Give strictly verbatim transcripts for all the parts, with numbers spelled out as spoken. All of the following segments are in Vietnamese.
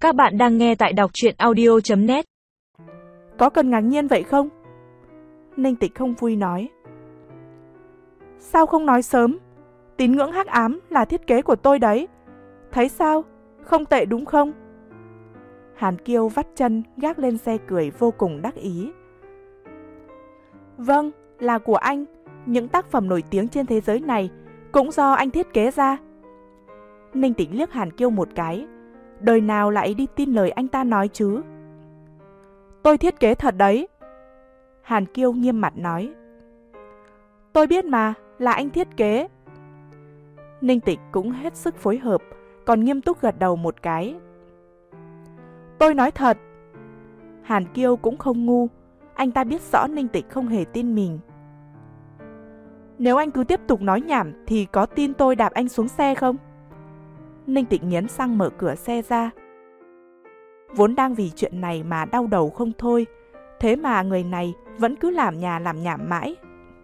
Các bạn đang nghe tại đọc truyện audio chấm net. Có cần ngạc nhiên vậy không? Ninh Tịch không vui nói. Sao không nói sớm? Tín ngưỡng hắc ám là thiết kế của tôi đấy. Thấy sao? Không tệ đúng không? Hàn Kiêu vắt chân gác lên xe cười vô cùng đắc ý. Vâng, là của anh. Những tác phẩm nổi tiếng trên thế giới này cũng do anh thiết kế ra. Ninh Tịch liếc Hàn Kiêu một cái. Đời nào lại đi tin lời anh ta nói chứ? Tôi thiết kế thật đấy. Hàn Kiêu nghiêm mặt nói. Tôi biết mà, là anh thiết kế. Ninh Tịch cũng hết sức phối hợp, còn nghiêm túc gật đầu một cái. Tôi nói thật. Hàn Kiêu cũng không ngu, anh ta biết rõ Ninh Tịch không hề tin mình. Nếu anh cứ tiếp tục nói nhảm thì có tin tôi đạp anh xuống xe không? Ninh Tịch nghiến răng mở cửa xe ra. Vốn đang vì chuyện này mà đau đầu không thôi, thế mà người này vẫn cứ làm nhà làm nhảm mãi.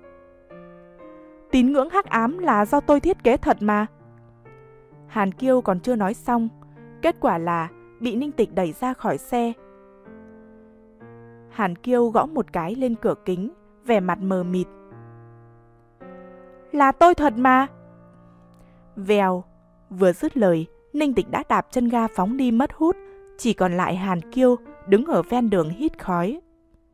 Tín ngưỡng hắc ám là do tôi thiết kế thật mà. Hàn Kiêu còn chưa nói xong, kết quả là bị Ninh Tịch đẩy ra khỏi xe. Hàn Kiêu gõ một cái lên cửa kính, vẻ mặt mờ mịt. Là tôi thật mà. Vèo, vừa dứt lời, Ninh Tịch đã đạp chân ga phóng đi mất hút, chỉ còn lại Hàn Kiêu đứng ở ven đường hít khói.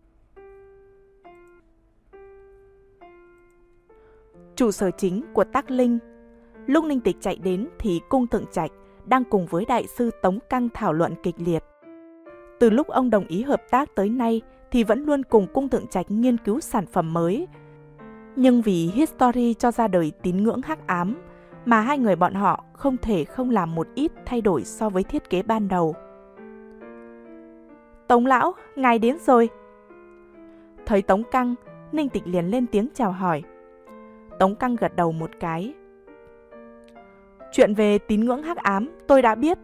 Trụ sở chính của Tắc Linh. Lúc Ninh Tịch chạy đến thì Cung Thượng Trạch đang cùng với đại sư Tống Căng thảo luận kịch liệt. Từ lúc ông đồng ý hợp tác tới nay thì vẫn luôn cùng Cung Thượng Trạch nghiên cứu sản phẩm mới. Nhưng vì History cho ra đời tín ngưỡng hắc ám mà hai người bọn họ không thể không làm một ít thay đổi so với thiết kế ban đầu. Tống lão, ngài đến rồi. Thấy Tống Căng, Ninh Tịch liền lên tiếng chào hỏi. Tống Căng gật đầu một cái. Chuyện về tín ngưỡng hắc ám tôi đã biết.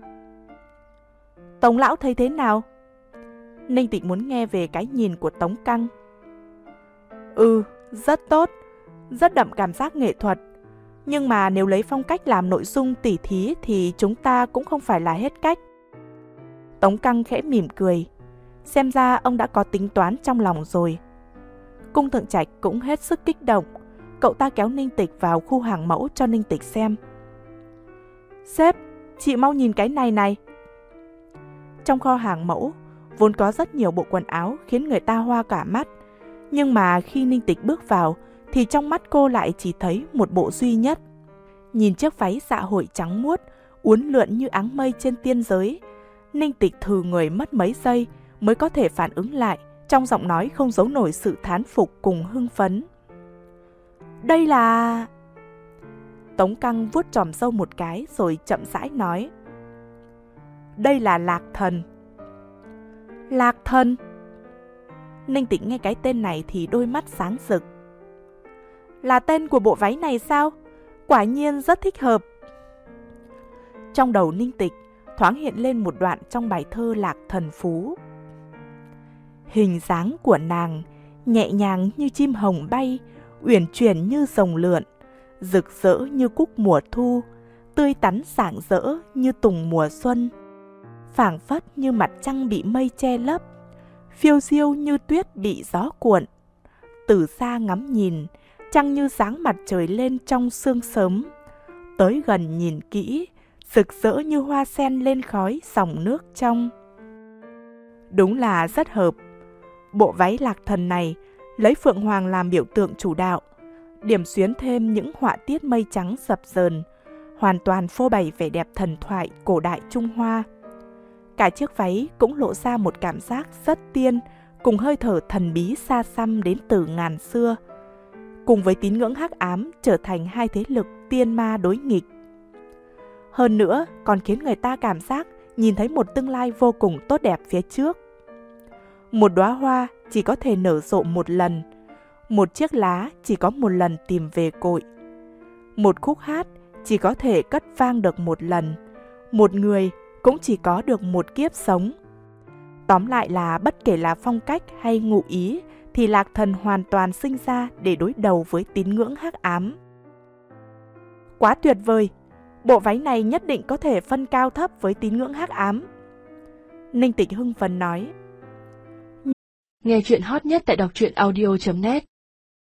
Tống lão thấy thế nào? Ninh Tịch muốn nghe về cái nhìn của Tống Căng. Ừ, rất tốt, rất đậm cảm giác nghệ thuật. Nhưng mà nếu lấy phong cách làm nội dung tỉ thí thì chúng ta cũng không phải là hết cách. Tống Căng khẽ mỉm cười. Xem ra ông đã có tính toán trong lòng rồi. Cung Thượng Trạch cũng hết sức kích động. Cậu ta kéo Ninh Tịch vào khu hàng mẫu cho Ninh Tịch xem. Sếp, chị mau nhìn cái này này. Trong kho hàng mẫu, vốn có rất nhiều bộ quần áo khiến người ta hoa cả mắt. Nhưng mà khi Ninh Tịch bước vào, thì trong mắt cô lại chỉ thấy một bộ duy nhất. Nhìn chiếc váy dạ hội trắng muốt, uốn lượn như áng mây trên tiên giới, Ninh Tịch thừ người mất mấy giây mới có thể phản ứng lại, trong giọng nói không giấu nổi sự thán phục cùng hưng phấn. Đây là... Tống Căng vuốt chòm râu một cái rồi chậm rãi nói. Đây là Lạc Thần. Lạc Thần? Ninh Tịch nghe cái tên này thì đôi mắt sáng rực. Là tên của bộ váy này sao? Quả nhiên rất thích hợp. Trong đầu Ninh Tịch thoáng hiện lên một đoạn trong bài thơ Lạc Thần Phú. Hình dáng của nàng nhẹ nhàng như chim hồng bay, uyển chuyển như rồng lượn, rực rỡ như cúc mùa thu, tươi tắn rạng rỡ như tùng mùa xuân, phảng phất như mặt trăng bị mây che lấp, phiêu diêu như tuyết bị gió cuộn. Từ xa ngắm nhìn, trăng như dáng mặt trời lên trong sương sớm, tới gần nhìn kỹ, rực rỡ như hoa sen lên khói dòng nước trong. Đúng là rất hợp. Bộ váy Lạc Thần này lấy phượng hoàng làm biểu tượng chủ đạo, điểm xuyến thêm những họa tiết mây trắng dập dờn, hoàn toàn phô bày vẻ đẹp thần thoại cổ đại Trung Hoa. Cả chiếc váy cũng lộ ra một cảm giác rất tiên, cùng hơi thở thần bí xa xăm đến từ ngàn xưa, cùng với tín ngưỡng hắc ám trở thành hai thế lực tiên ma đối nghịch. Hơn nữa còn khiến người ta cảm giác nhìn thấy một tương lai vô cùng tốt đẹp phía trước. Một đóa hoa chỉ có thể nở rộ một lần, một chiếc lá chỉ có một lần tìm về cội, một khúc hát chỉ có thể cất vang được một lần, một người cũng chỉ có được một kiếp sống. Tóm lại là bất kể là phong cách hay ngụ ý thì Lạc Thần hoàn toàn sinh ra để đối đầu với tín ngưỡng hắc ám. Quá tuyệt vời! Bộ váy này nhất định có thể phân cao thấp với tín ngưỡng hắc ám. Ninh Tịch hưng phấn nói. Nghe chuyện hot nhất tại đọc truyện audio chấm net